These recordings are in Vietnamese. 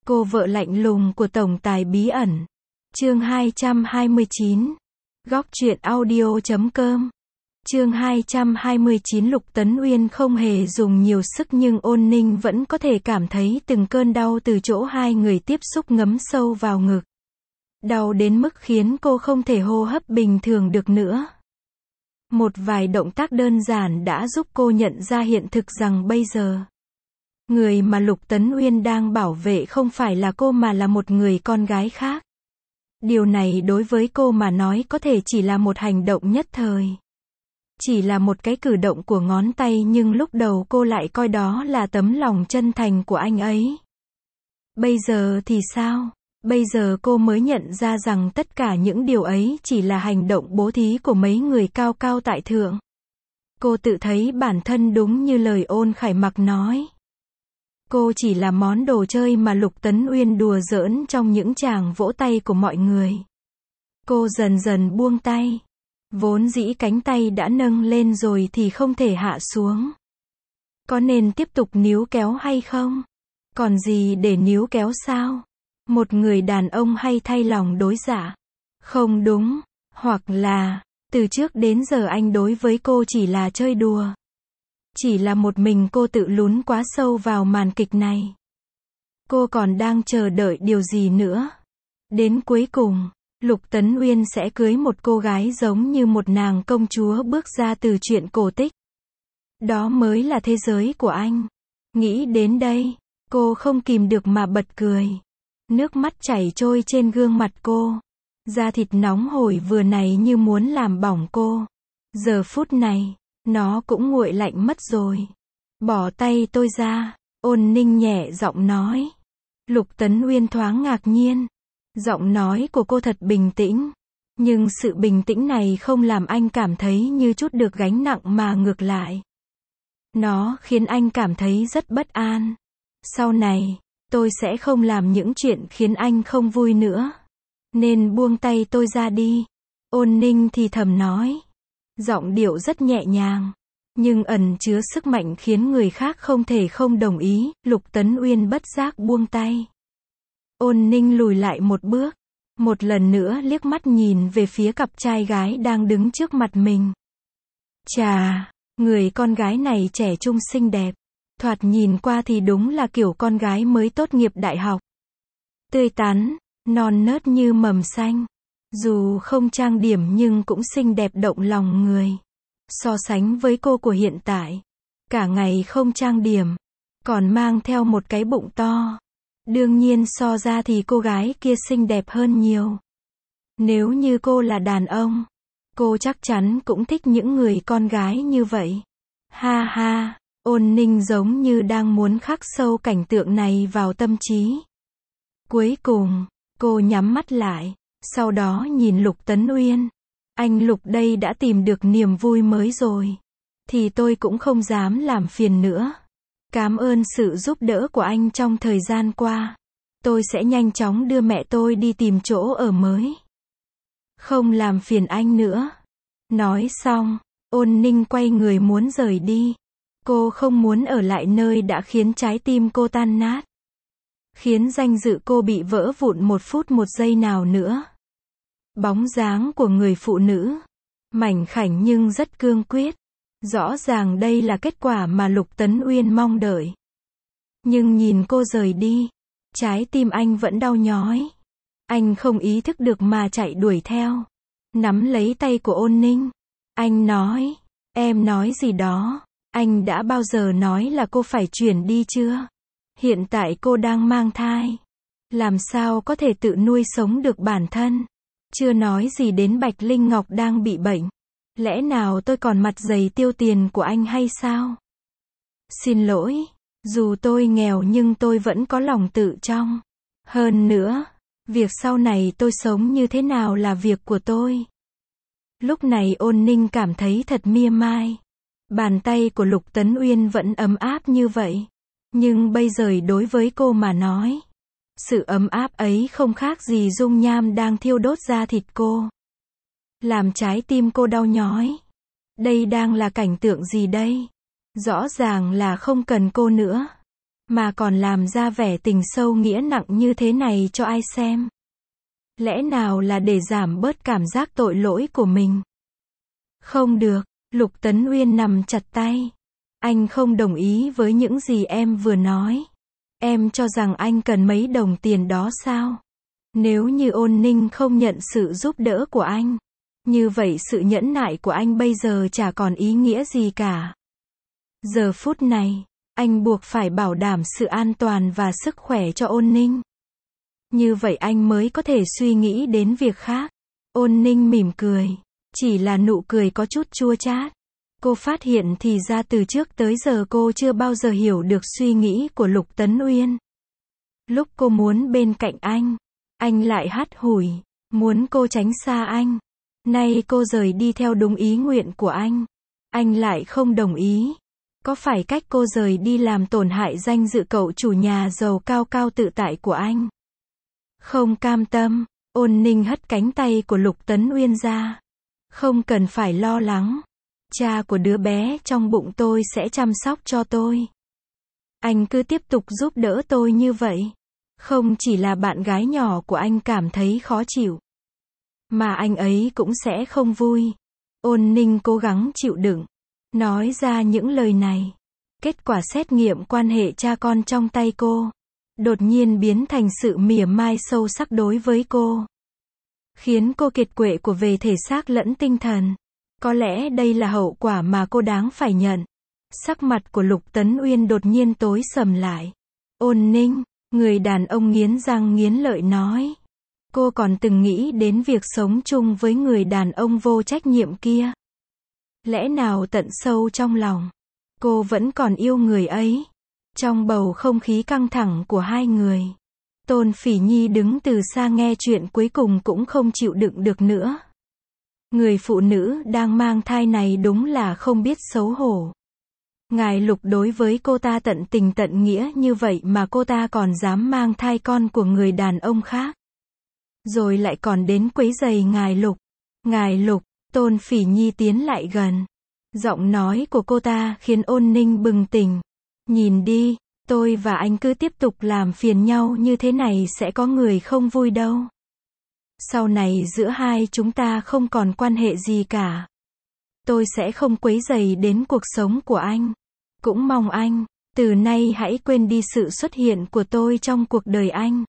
Cô vợ lạnh lùng của tổng tài bí ẩn. Chương 229. Góc truyện audio.com. Chương 229. Lục Tấn Uyên không hề dùng nhiều sức nhưng Ôn Ninh vẫn có thể cảm thấy từng cơn đau từ chỗ hai người tiếp xúc ngấm sâu vào ngực. Đau đến mức khiến cô không thể hô hấp bình thường được nữa. Một vài động tác đơn giản đã giúp cô nhận ra hiện thực rằng bây giờ, người mà Lục Tấn Uyên đang bảo vệ không phải là cô mà là một người con gái khác. Điều này đối với cô mà nói có thể chỉ là một hành động nhất thời. Chỉ là một cái cử động của ngón tay nhưng lúc đầu cô lại coi đó là tấm lòng chân thành của anh ấy. Bây giờ thì sao? Bây giờ cô mới nhận ra rằng tất cả những điều ấy chỉ là hành động bố thí của mấy người cao cao tại thượng. Cô tự thấy bản thân đúng như lời Ôn Khải Mặc nói. Cô chỉ là món đồ chơi mà Lục Tấn Uyên đùa giỡn trong những tràng vỗ tay của mọi người. Cô dần dần buông tay. Vốn dĩ cánh tay đã nâng lên rồi thì không thể hạ xuống. Có nên tiếp tục níu kéo hay không? Còn gì để níu kéo sao? Một người đàn ông hay thay lòng đổi dạ? Không đúng. Hoặc là, từ trước đến giờ anh đối với cô chỉ là chơi đùa. Chỉ là một mình cô tự lún quá sâu vào màn kịch này. Cô còn đang chờ đợi điều gì nữa? Đến cuối cùng, Lục Tấn Uyên sẽ cưới một cô gái giống như một nàng công chúa bước ra từ truyện cổ tích. Đó mới là thế giới của anh. Nghĩ đến đây, cô không kìm được mà bật cười. Nước mắt chảy trôi trên gương mặt cô. Da thịt nóng hổi vừa này như muốn làm bỏng cô. Giờ phút này, nó cũng nguội lạnh mất rồi. Bỏ tay tôi ra, Ôn Ninh nhẹ giọng nói. Lục Tấn Uyên thoáng ngạc nhiên. Giọng nói của cô thật bình tĩnh. Nhưng sự bình tĩnh này không làm anh cảm thấy như chút được gánh nặng mà ngược lại. Nó khiến anh cảm thấy rất bất an. Sau này, tôi sẽ không làm những chuyện khiến anh không vui nữa. Nên buông tay tôi ra đi. Ôn Ninh thì thầm nói. Giọng điệu rất nhẹ nhàng. Nhưng ẩn chứa sức mạnh khiến người khác không thể không đồng ý. Lục Tấn Uyên bất giác buông tay. Ôn Ninh lùi lại một bước. Một lần nữa liếc mắt nhìn về phía cặp trai gái đang đứng trước mặt mình. Chà, người con gái này trẻ trung xinh đẹp. Thoạt nhìn qua thì đúng là kiểu con gái mới tốt nghiệp đại học. Tươi tắn, non nớt như mầm xanh. Dù không trang điểm nhưng cũng xinh đẹp động lòng người. So sánh với cô của hiện tại, cả ngày không trang điểm, còn mang theo một cái bụng to. Đương nhiên so ra thì cô gái kia xinh đẹp hơn nhiều. Nếu như cô là đàn ông, cô chắc chắn cũng thích những người con gái như vậy. Ha ha, Ôn Ninh giống như đang muốn khắc sâu cảnh tượng này vào tâm trí. Cuối cùng, cô nhắm mắt lại, sau đó nhìn Lục Tấn Uyên. Anh Lục đây đã tìm được niềm vui mới rồi. Thì tôi cũng không dám làm phiền nữa. Cảm ơn sự giúp đỡ của anh trong thời gian qua. Tôi sẽ nhanh chóng đưa mẹ tôi đi tìm chỗ ở mới. Không làm phiền anh nữa. Nói xong, Ôn Ninh quay người muốn rời đi. Cô không muốn ở lại nơi đã khiến trái tim cô tan nát. Khiến danh dự cô bị vỡ vụn một phút một giây nào nữa. Bóng dáng của người phụ nữ. Mảnh khảnh nhưng rất cương quyết. Rõ ràng đây là kết quả mà Lục Tấn Uyên mong đợi. Nhưng nhìn cô rời đi, trái tim anh vẫn đau nhói. Anh không ý thức được mà chạy đuổi theo. Nắm lấy tay của Ôn Ninh. Anh nói, em nói gì đó. Anh đã bao giờ nói là cô phải chuyển đi chưa? Hiện tại cô đang mang thai. Làm sao có thể tự nuôi sống được bản thân? Chưa nói gì đến Bạch Linh Ngọc đang bị bệnh. Lẽ nào tôi còn mặt dày tiêu tiền của anh hay sao? Xin lỗi, dù tôi nghèo nhưng tôi vẫn có lòng tự trọng. Hơn nữa, việc sau này tôi sống như thế nào là việc của tôi. Lúc này Ôn Ninh cảm thấy thật mia mai. Bàn tay của Lục Tấn Uyên vẫn ấm áp như vậy. Nhưng bây giờ đối với cô mà nói, sự ấm áp ấy không khác gì dung nham đang thiêu đốt da thịt cô. Làm trái tim cô đau nhói. Đây đang là cảnh tượng gì đây? Rõ ràng là không cần cô nữa. mà còn làm ra vẻ tình sâu nghĩa nặng như thế này cho ai xem? Lẽ nào là để giảm bớt cảm giác tội lỗi của mình? Không được, Lục Tấn Uyên nắm chặt tay. Anh không đồng ý với những gì em vừa nói. Em cho rằng anh cần mấy đồng tiền đó sao? Nếu như Ôn Ninh không nhận sự giúp đỡ của anh, như vậy sự nhẫn nại của anh bây giờ chả còn ý nghĩa gì cả. Giờ phút này, anh buộc phải bảo đảm sự an toàn và sức khỏe cho Ôn Ninh. Như vậy anh mới có thể suy nghĩ đến việc khác. Ôn Ninh mỉm cười. Chỉ là nụ cười có chút chua chát. Cô phát hiện thì ra từ trước tới giờ cô chưa bao giờ hiểu được suy nghĩ của Lục Tấn Uyên. Lúc cô muốn bên cạnh anh lại hắt hủi, muốn cô tránh xa anh. Nay cô rời đi theo đúng ý nguyện của anh lại không đồng ý. Có phải cách cô rời đi làm tổn hại danh dự cậu chủ nhà giàu cao cao tự tại của anh? Không cam tâm, Ôn Ninh hất cánh tay của Lục Tấn Uyên ra. Không cần phải lo lắng. Cha của đứa bé trong bụng tôi sẽ chăm sóc cho tôi. Anh cứ tiếp tục giúp đỡ tôi như vậy. Không chỉ là bạn gái nhỏ của anh cảm thấy khó chịu, mà anh ấy cũng sẽ không vui. Ôn Ninh cố gắng chịu đựng, nói ra những lời này. Kết quả xét nghiệm quan hệ cha con trong tay cô đột nhiên biến thành sự mỉa mai sâu sắc đối với cô, khiến cô kiệt quệ của về thể xác lẫn tinh thần. Có lẽ đây là hậu quả mà cô đáng phải nhận. Sắc mặt của Lục Tấn Uyên đột nhiên tối sầm lại. Ôn Ninh, người đàn ông nghiến răng nghiến lợi nói. Cô còn từng nghĩ đến việc sống chung với người đàn ông vô trách nhiệm kia. Lẽ nào tận sâu trong lòng, cô vẫn còn yêu người ấy? Trong bầu không khí căng thẳng của hai người, Tôn Phỉ Nhi đứng từ xa nghe chuyện cuối cùng cũng không chịu đựng được nữa. Người phụ nữ đang mang thai này đúng là không biết xấu hổ. Ngài Lục đối với cô ta tận tình tận nghĩa như vậy mà cô ta còn dám mang thai con của người đàn ông khác. Rồi lại còn đến quấy rầy Ngài Lục. Ngài Lục, Tôn Phỉ Nhi tiến lại gần. Giọng nói của cô ta khiến Ôn Ninh bừng tỉnh. Nhìn đi, tôi và anh cứ tiếp tục làm phiền nhau như thế này sẽ có người không vui đâu. Sau này giữa hai chúng ta không còn quan hệ gì cả. Tôi sẽ không quấy rầy đến cuộc sống của anh. Cũng mong anh, từ nay hãy quên đi sự xuất hiện của tôi trong cuộc đời anh.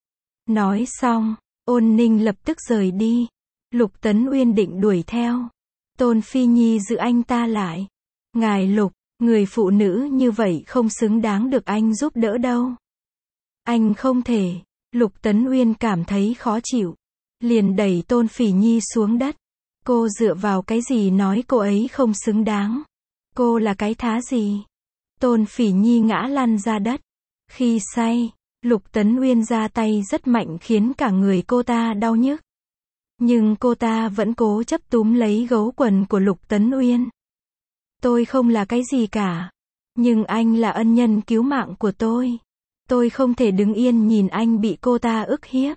Nói xong, Ôn Ninh lập tức rời đi. Lục Tấn Uyên định đuổi theo. Tôn Phi Nhi giữ anh ta lại. Ngài Lục, người phụ nữ như vậy không xứng đáng được anh giúp đỡ đâu. Anh không thể. Lục Tấn Uyên cảm thấy khó chịu, liền đẩy Tôn Phỉ Nhi xuống đất. Cô dựa vào cái gì nói cô ấy không xứng đáng? Cô là cái thá gì? Tôn Phỉ Nhi ngã lăn ra đất. Khi say, Lục Tấn Uyên ra tay rất mạnh khiến cả người cô ta đau nhức. Nhưng cô ta vẫn cố chấp túm lấy gấu quần của Lục Tấn Uyên. Tôi không là cái gì cả. Nhưng anh là ân nhân cứu mạng của tôi. Tôi không thể đứng yên nhìn anh bị cô ta ức hiếp.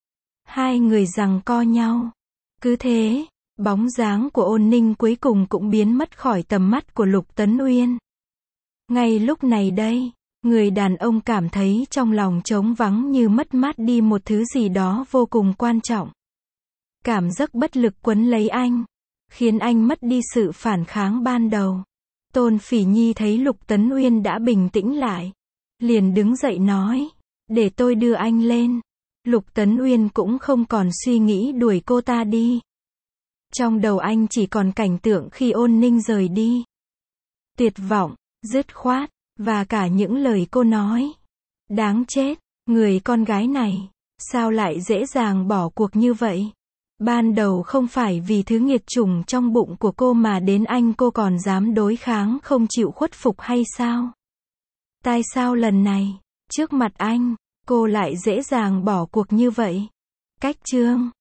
Hai người giằng co nhau. Cứ thế, bóng dáng của Ôn Ninh cuối cùng cũng biến mất khỏi tầm mắt của Lục Tấn Uyên. Ngay lúc này đây, người đàn ông cảm thấy trong lòng trống vắng như mất mát đi một thứ gì đó vô cùng quan trọng. Cảm giác bất lực quấn lấy anh, khiến anh mất đi sự phản kháng ban đầu. Tôn Phỉ Nhi thấy Lục Tấn Uyên đã bình tĩnh lại, liền đứng dậy nói, để tôi đưa anh lên. Lục Tấn Uyên cũng không còn suy nghĩ đuổi cô ta đi. Trong đầu anh chỉ còn cảnh tượng khi Ôn Ninh rời đi. Tuyệt vọng, dứt khoát, và cả những lời cô nói. Đáng chết, người con gái này, sao lại dễ dàng bỏ cuộc như vậy? Ban đầu không phải vì thứ nghiệt chủng trong bụng của cô mà đến anh cô còn dám đối kháng không chịu khuất phục hay sao? Tại sao lần này, trước mặt anh, cô lại dễ dàng bỏ cuộc như vậy? Cách chương